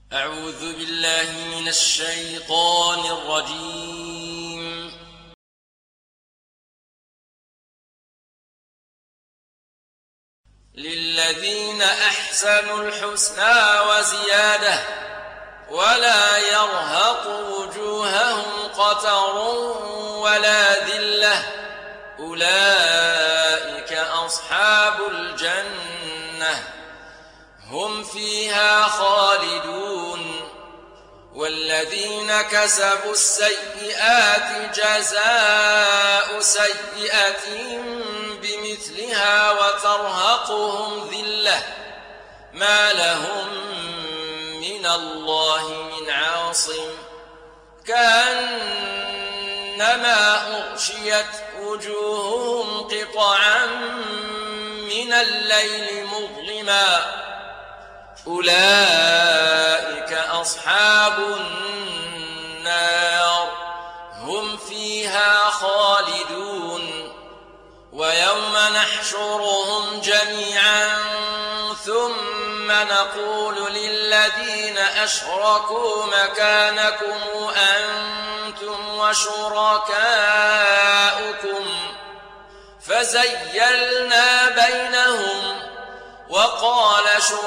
أعوذ بالله من الشيطان الرجيم. للذين أحسنوا الحسنى وزيادة ولا يرهق وجوههم قتر ولا ذلة أولئك أصحاب الجنة هم فيها خالدون. والذين كسبوا السيئات جزاء سيئة بمثلها وترهقهم ذلة ما لهم من الله من عاصم كأنما أغشيت وجوههم قطعا من الليل مظلما أولئك أصحاب النار هم فيها خالدون. ويوم نحشرهم جميعا ثم نقول للذين أشركوا مكانكم أنتم وشركاؤكم فزيلنا بينهم وقال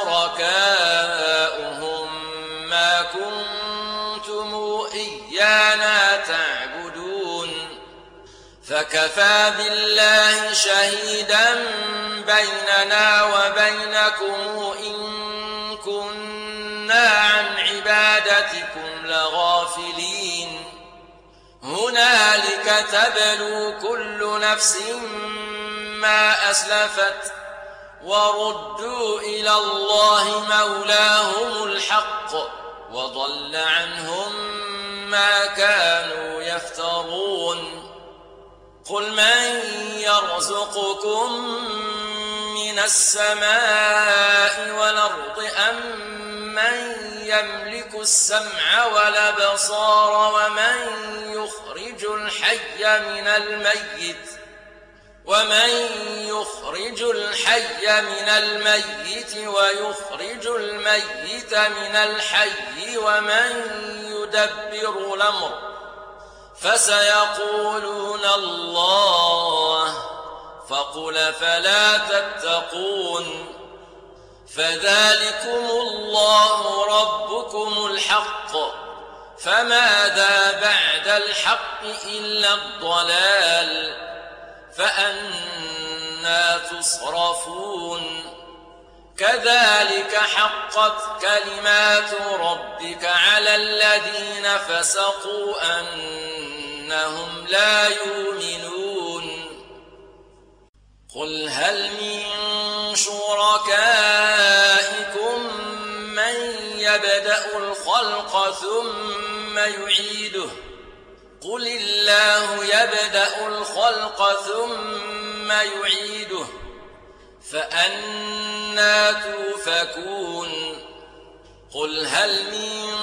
شركاؤهم ما كنتم إيانا تعبدون فكفى بالله شهيدا بيننا وبينكم إن كنا عن عبادتكم لغافلين. هنالك تبلو كل نفس ما أسلفت وردوا إلى الله مولاهم الحق وضل عنهم ما كانوا يفترون. قل من يرزقكم من السماء والأرض أم من يملك السمع والأبصار ومن يخرج الحي من الميت ويخرج الميت من الحي ومن يدبر الأمر فسيقولون الله فقل فلا تتقون. فذلكم الله ربكم الحق فماذا بعد الحق إلا الضلال فأنى تصرفون. كذلك حقت كلمات ربك على الذين فسقوا أنهم لا يؤمنون. قل هل من شركائكم من يبدأ الخلق ثم يعيده قل الله يبدأ الخلق ثم يعيده فأنى توفكون. قل هل من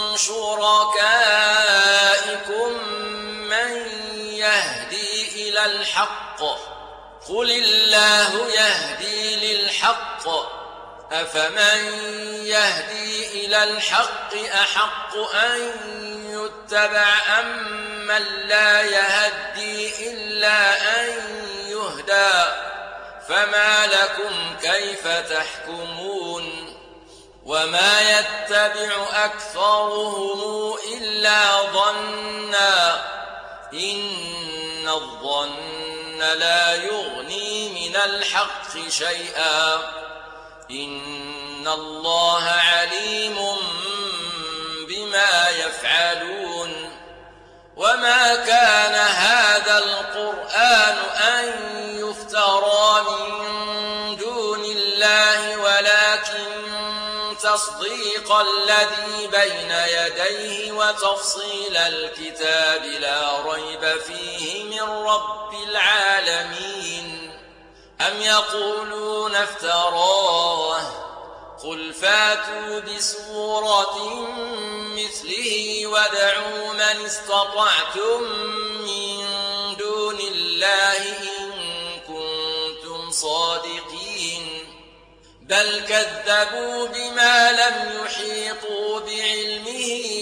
شركائكم من يهدي إلى الحق قل الله يهدي للحق أفمن يهدي إلى الحق أحق أن يتبع أم من لا يهدي إلا أن يهدى فما لكم كيف تحكمون. وما يتبع أكثرهم إلا ظنا إن الظن لا يغني من الحق شيئا إن الله عليم بما يفعلون. وما كان هذا القرآن أن يفترى من دون الله ولكن تصديق الذي بين يديه وتفصيل الكتاب لا ريب فيه من رب العالمين. أم يقولون افتراه قل فاتوا بسورة مثله وادعوا من استطعتم من دون الله إن كنتم صادقين بل كذبوا بما لم يحيطوا بعلمه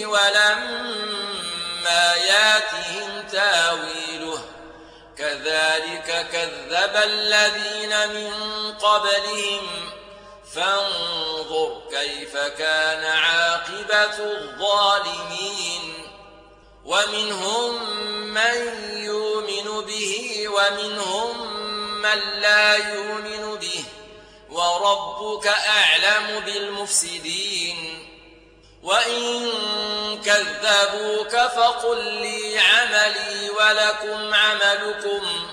ولما ياتهم تاويله كذلك كذب الذين من قبلهم فانظر كيف كان عاقبة الظالمين ومنهم من يؤمن به ومنهم من لا يؤمن به وربك أعلم بالمفسدين وإن كذبوك فقل لي عملي ولكم عملكم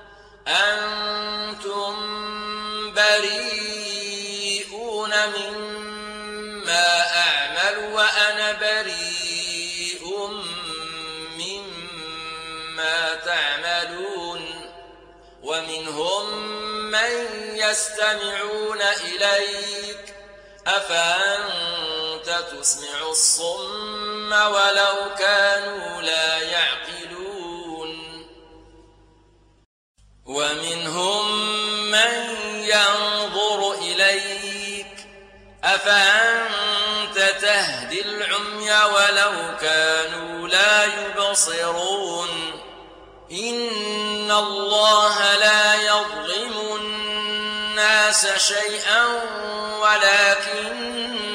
أنتم بريئون مما أعمل وأنا بريء مما تعملون ومنهم من يستمعون إليك أفأنت تسمع الصم ولو كانوا لا يعقلون ومنهم من ينظر إليك أفأنت تهدي العمي ولو كانوا لا يبصرون إن الله لا يظلم الناس شيئا ولكن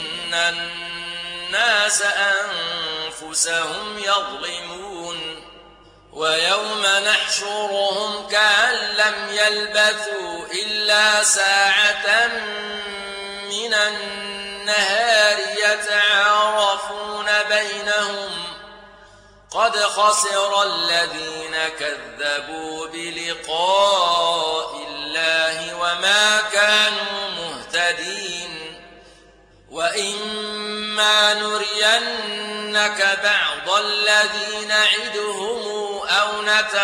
الناس أنفسهم يظلمون ويوم نحشرهم كأن لم يلبثوا إلا ساعة من النهار يتعارفون بينهم قد خسر الذين كذبوا بلقاء الله وما كانوا مهتدين وإما نرينك بعض الذي نعدهم أو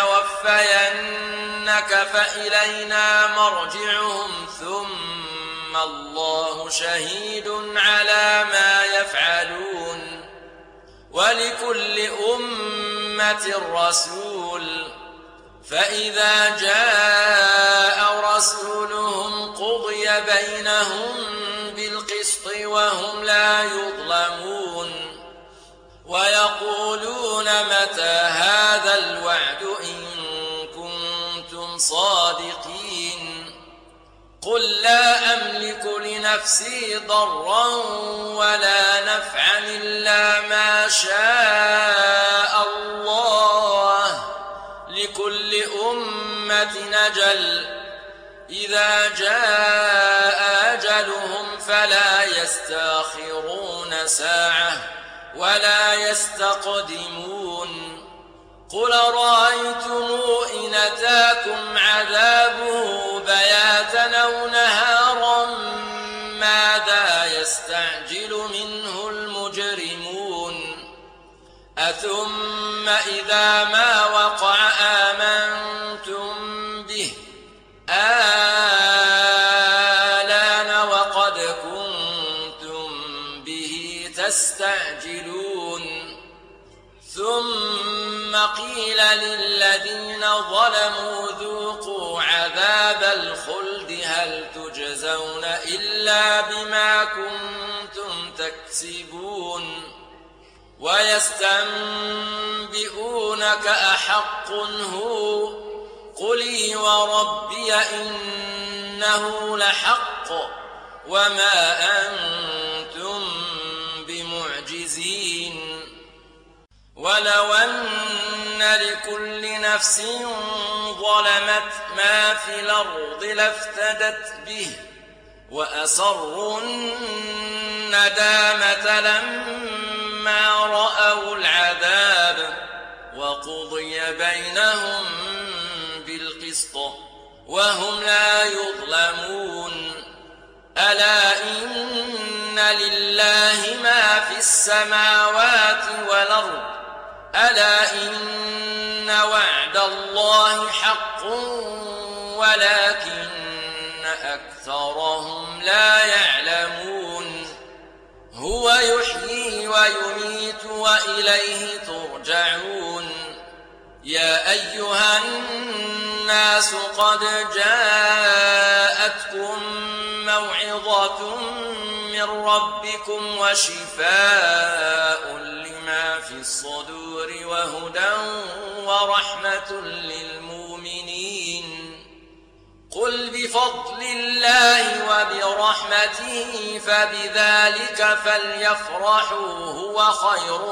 نتوفينك فإلينا مرجعهم ثم الله شهيد على ما يفعلون ولكل أمة رسول فإذا جاء رسولهم قضي بينهم بالقسط وهم لا يظلمون ويقولون متى هذا الوعد إن كنتم صادقين قل لا أملك لنفسي ضرا ولا نفعا إلا ما شاء الله لكل أمة أجل إذا جاء أجلهم فلا يستأخرون ساعة ولا يستقدمون قل رأيتم إن أتاكم عذابه بياتا أو نهارا ماذا يستعجل منه المجرمون أثم إذا ما وقع آمنتم به آلان وقد كنتم به تستعجلون ثم قيل للذين ظلموا ذوقوا عذاب الخلد هل تجزون إلا بما كنتم تكسبون ويستنبئونك أحق هو قل وربي إنه لحق وما أنتم بمعجزين ولو أن لكل نفس ظلمت ما في الأرض لافتدت به وأسروا الندامة لما رأوا العذاب وقضي بينهم بالقسط وهم لا يظلمون ألا إن لله ما في السماوات والأرض ألا إن وعد الله حق ولكن أكثرهم لا يعلمون هو يحيي ويميت وإليه ترجعون يا أيها الناس قد جاءتكم موعظة من ربكم وشفاء لما في الصدور وهدى ورحمة للمؤمنين قل بفضل الله وبرحمته فبذلك فليفرحوا هو خير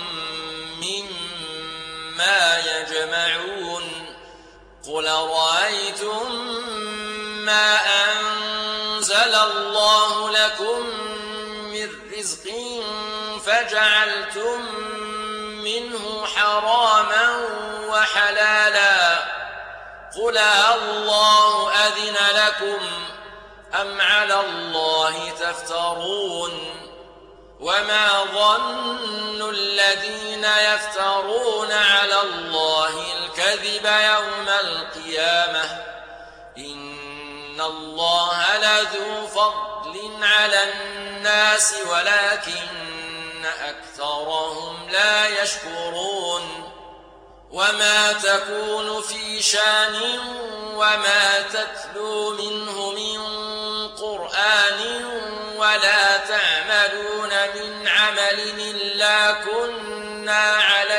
مما يجمعون قل رأيتم ما أنزل الله لكم من رزق فجعلتم منه حراما وحلالا قل الله أذن لكم أم على الله تفترون وما ظن الذين يفترون على الله الكذب يوم القيامة إن الله لذو فضل على الناس ولكن أكثرهم لا يشكرون وما تكون في شان وما تتلو منه من قرآن ولا تعملون من عمل إلا كنا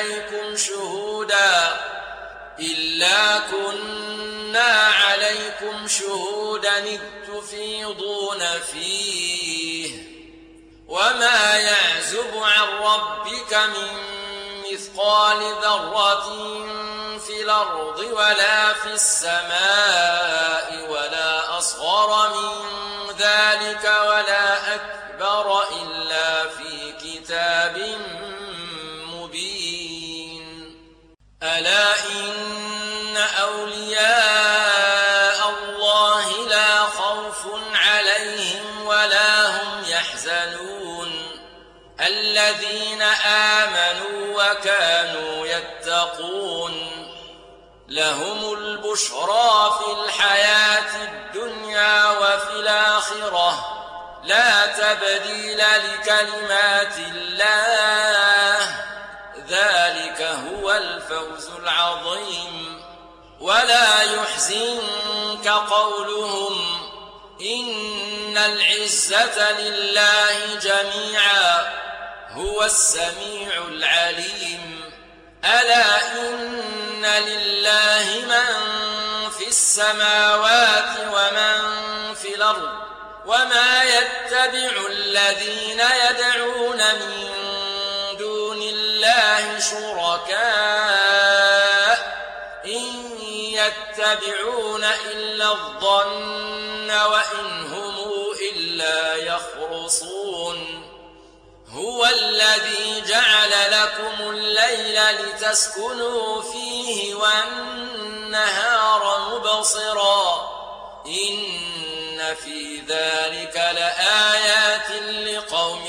عليكم شهودا إذ تفيضون فيه وما يعزب عن ربك من مثقال ذرة في الأرض ولا في السماء ولا أصغر من ذلك ولا أكبر إلا في كتاب مبين ألا إن أولياء الله لا خوف عليهم ولا هم يحزنون الذين آمنوا وكانوا يتقون لهم البشرى في الحياة الدنيا وفي الآخرة لا تبديل لكلمات الله ذلك هو الفوز العظيم ولا يحزنك قولهم إن العزة لله جميعا هو السميع العليم ألا إن لله من في السماوات ومن في الأرض وما يتبع الذين يدعون من دون الله شركاء إن يتبعون إلا الظن وإن هم إلا يخرصون هو الذي جعل لكم الليل لتسكنوا فيه والنهار مبصرا إن في ذلك لآيات لقوم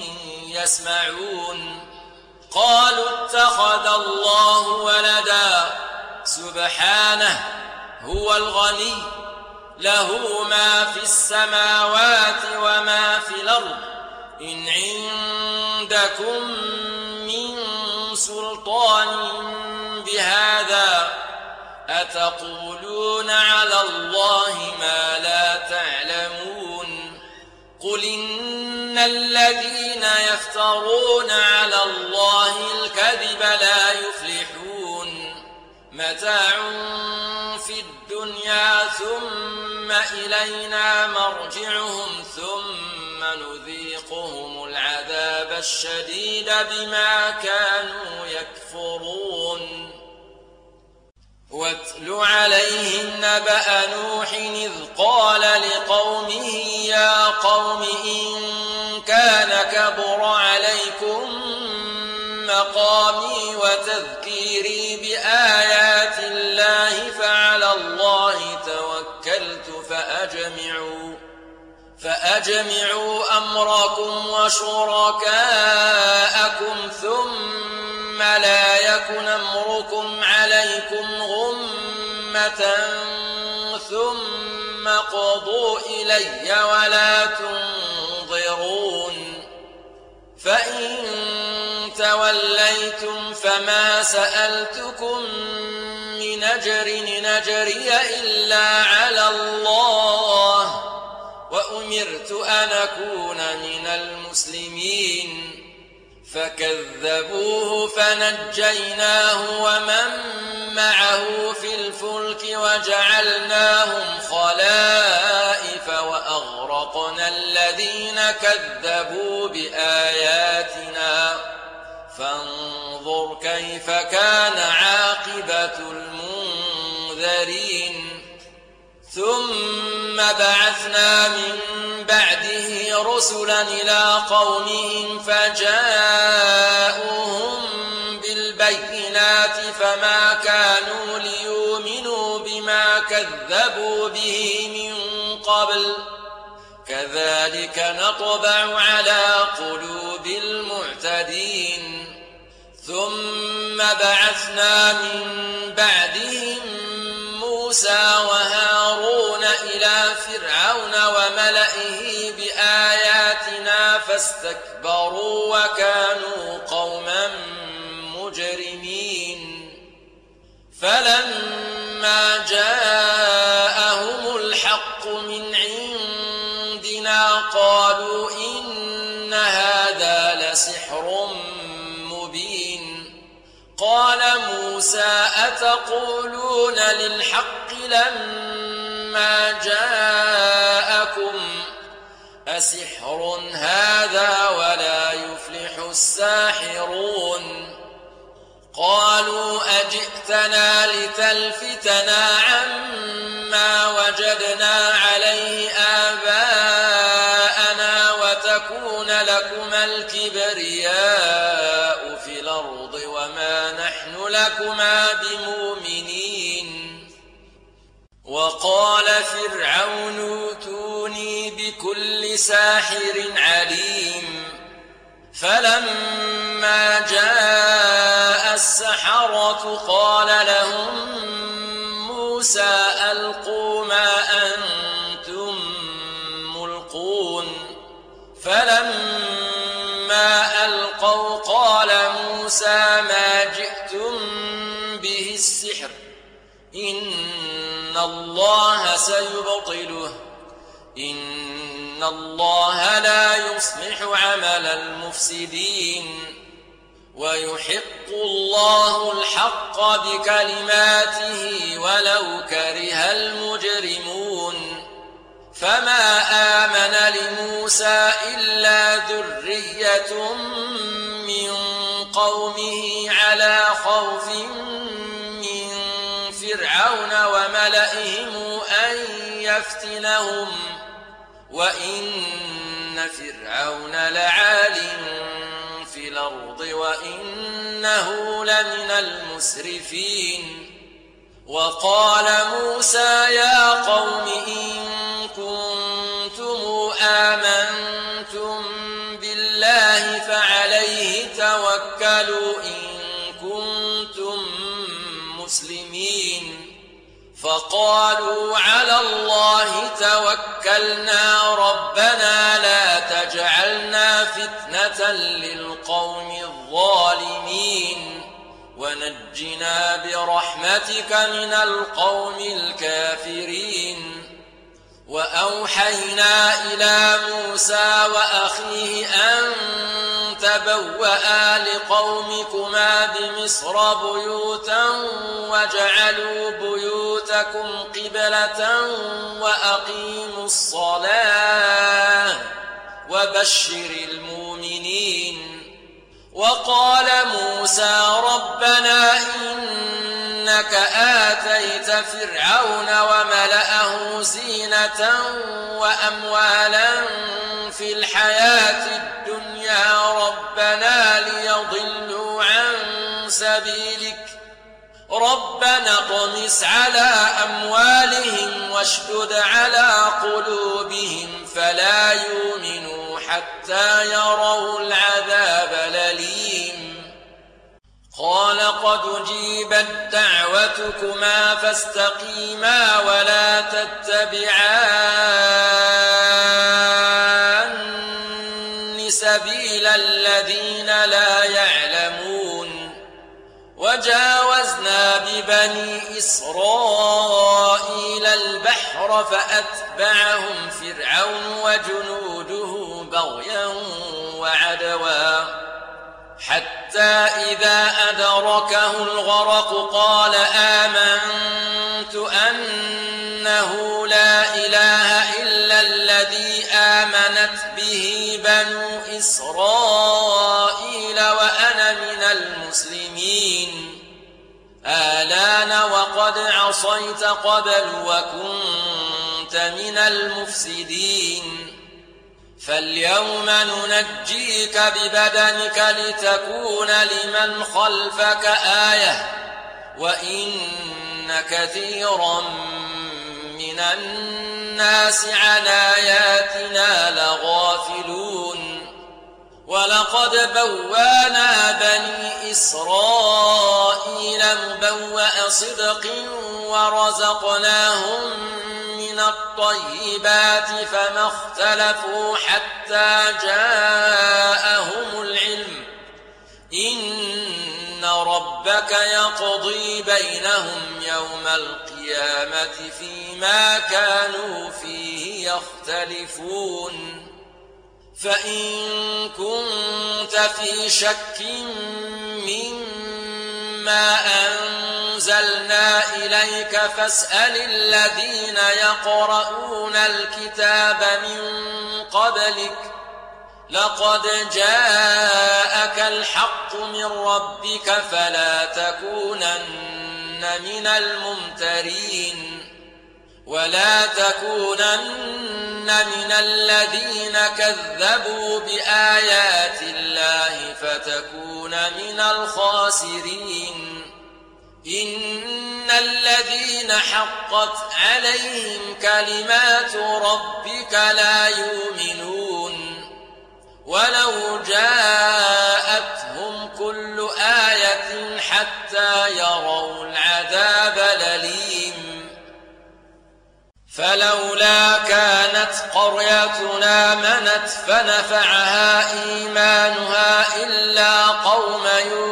يسمعون قالوا اتخذ الله ولدا سبحانه هو الغني له ما في السماوات وما في الأرض إن عندكم من سلطان بهذا أتقولون على الله ما لا تعلمون قل إن الذين يفترون على الله الكذب لا يفلحون متاع في الدنيا ثم إلينا مرجعهم ثم نذيقهم العذاب الشديد بما كانوا يكفرون واتل عليهم نبأ نوح إذ قال لقومه يا قوم إن كان كبر عليكم مقامي وتذكيري بآيات الله فعلى الله توكلت فأجمعوا أمركم وشركاءكم ثم لا يكن أمركم عليكم غمة ثم قضوا إلي ولا تنظرون فإن توليتم فما سألتكم من أجر نجري إلا على الله وأمرت أن أكون من المسلمين فكذبوه فنجيناه ومن معه في الفلك وجعلناهم خلائف وأغرقنا الذين كذبوا بآياتنا فانظر كيف كان عاقبة المنذرين ثم بعثنا من بعده رسلا إلى قومهم فجاءوهم بالبينات فما كانوا ليؤمنوا بما كذبوا به من قبل كذلك نطبع على قلوب المعتدين ثم بعثنا من بعدهم موسى وهارون إلى فرعون وملئه بآياتنا فاستكبروا وكانوا قوما مجرمين فلما جاءهم الحق من عندنا قالوا إن هذا لسحر مبين قال موسى أتقولون للحق لما جاءكم أسحر هذا ولا يفلح الساحرون قالوا أجئتنا لتلفتنا عما وجدنا عليه آباءنا وتكون لكما الكبرياء في الأرض وما نحن لكما بمؤمنين وقال فرعون ائتوني بكل ساحر عليم فلما جاء السحرة قال لهم موسى ألقوا ما أنتم ملقون فلما ألقوا قال موسى ما جئتم به السحر إن الله سيبطله إن الله لا يصلح عمل المفسدين ويحق الله الحق بكلماته ولو كره المجرمون فما آمن لموسى إلا ذرية من قومه على خوف من فرعون وملئهم أن يفتنهم وإن فرعون لعال في الأرض وإنه لمن المسرفين وقال موسى يا قوم إن كنتم آمنتم بالله فعليه توكلوا إن كنتم مسلمين فقالوا على الله توكلنا ربنا لا تجعلنا فتنة للقوم الظالمين ونجنا برحمتك من القوم الكافرين وأوحينا إلى موسى وأخيه أن تبوأ لقومكما بمصر بيوتا وجعلوا بيوتكم قبلة وأقيموا الصلاة وبشر المؤمنين وقال موسى ربنا إنك آتيت فرعون وملأه زينة وأموالا في الحياة الدنيا ربنا ليضلوا عن سبيلك ربنا اطمس على أموالهم واشدد على قلوبهم فلا يؤمنوا حتى يروا العذاب الأليم قال قد أجيبت دعوتكما فاستقيما ولا تتبعان سبيل الذين لا يعلمون وجاوزنا ببني إسرائيل البحر فأتبعهم فرعون وجنوده بغيا وعدوا حتى إذا أدركه الغرق قال آمنت أنه لا إله إلا الذي آمنت به بنو إسرائيل وأنا من المسلمين آلان وقد عصيت قبل وكنت من المفسدين فاليوم ننجيك ببدنك لتكون لمن خلفك آية وإن كثيرا من الناس عن آياتنا لغافلون ولقد بوانا بني إسرائيل مبوأ صدق ورزقناهم من الطيبات فما اختلفوا حتى جاءهم العلم إن ربك يقضي بينهم يوم القيامة فيما كانوا فيه يختلفون فإن كنت في شك مما أنزلنا إليك فاسأل الذين يقرؤون الكتاب من قبلك لقد جاءك الحق من ربك فلا تكونن من الممترين ولا تكونن من الذين كذبوا بآيات الله فتكون من الخاسرين إن الذين حقت عليهم كلمات ربك لا يؤمنون ولو جاءتهم كل آية حتى يروا العذاب الأليم فلولا كانت قريتنا آمنت فنفعها إيمانها إلا قوم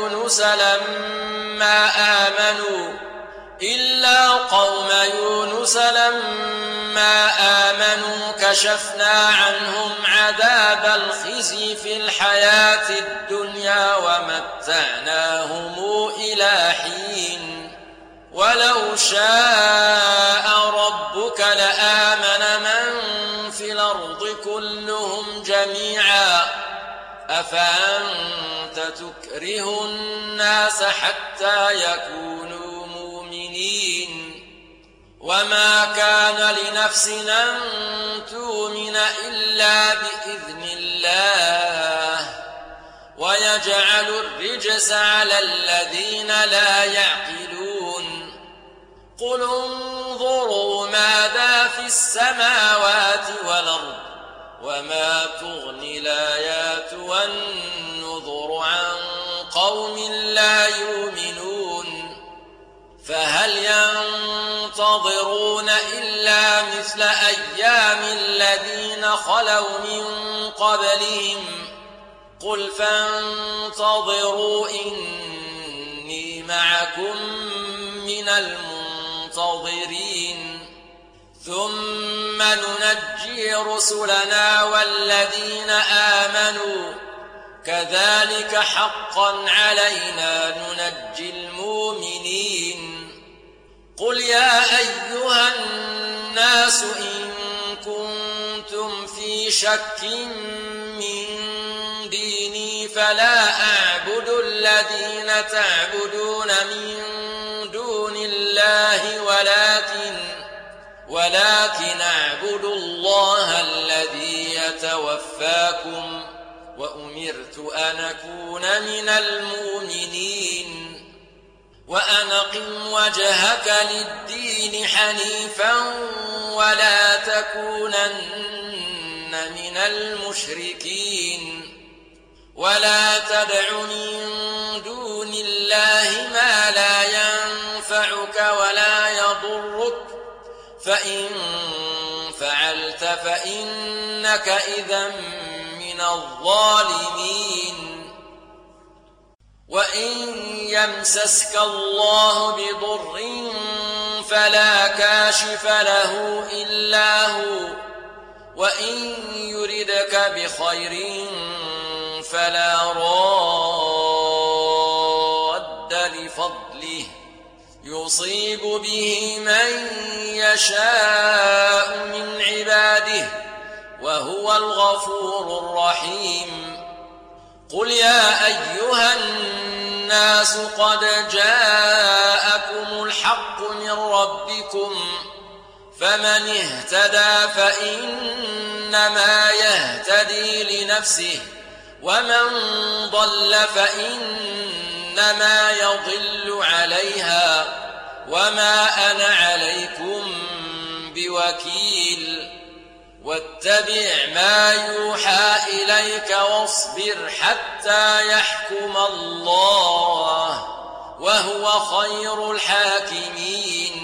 يونس لما آمنوا كشفنا عنهم عذاب الخزي في الحياة الدنيا ومتعناهم إلى حين ولو شاء ربك لآمن من في الأرض كلهم جميعا أفأنت تكره الناس حتى يكونوا مؤمنين وما كان لنفس أن تؤمن إلا بإذن الله ويجعل الرجس على الذين لا يعقلون قل انظروا ماذا في السماوات والأرض وما تغني الآيات والنذر عن قوم لا يؤمنون فهل ينتظرون إلا مثل أيام الذين خلوا من قبلهم قل فانتظروا إني معكم من المنتظرين ثم ننجي رسلنا والذين آمنوا كذلك حقا علينا ننجي المؤمنين قل يا أيها الناس إن كنتم في شك من ديني فلا أعبد الذين تعبدون من دون الله ولكن أعبد الله الذي يتوفاكم وأمرت أن أكون من المؤمنين وأن أقم وجهك للدين حنيفا ولا تكونن من المشركين ولا تدع من دون الله ما لا ينفعك ولا يضرك فإن فعلت فإنك إذا من الظالمين وإن يمسسك الله بضر فلا كاشف له إلا هو وإن يردك بخير فلا راد لفضله يصيب به من يشاء من عباده وهو الغفور الرحيم قل يا أيها الناس قد جاءكم الحق من ربكم فمن اهتدى فإنما يهتدي لنفسه ومن ضل فإنما يضل عليها وما أنا عليكم بوكيل واتبع ما يوحى إليك واصبر حتى يحكم الله وهو خير الحاكمين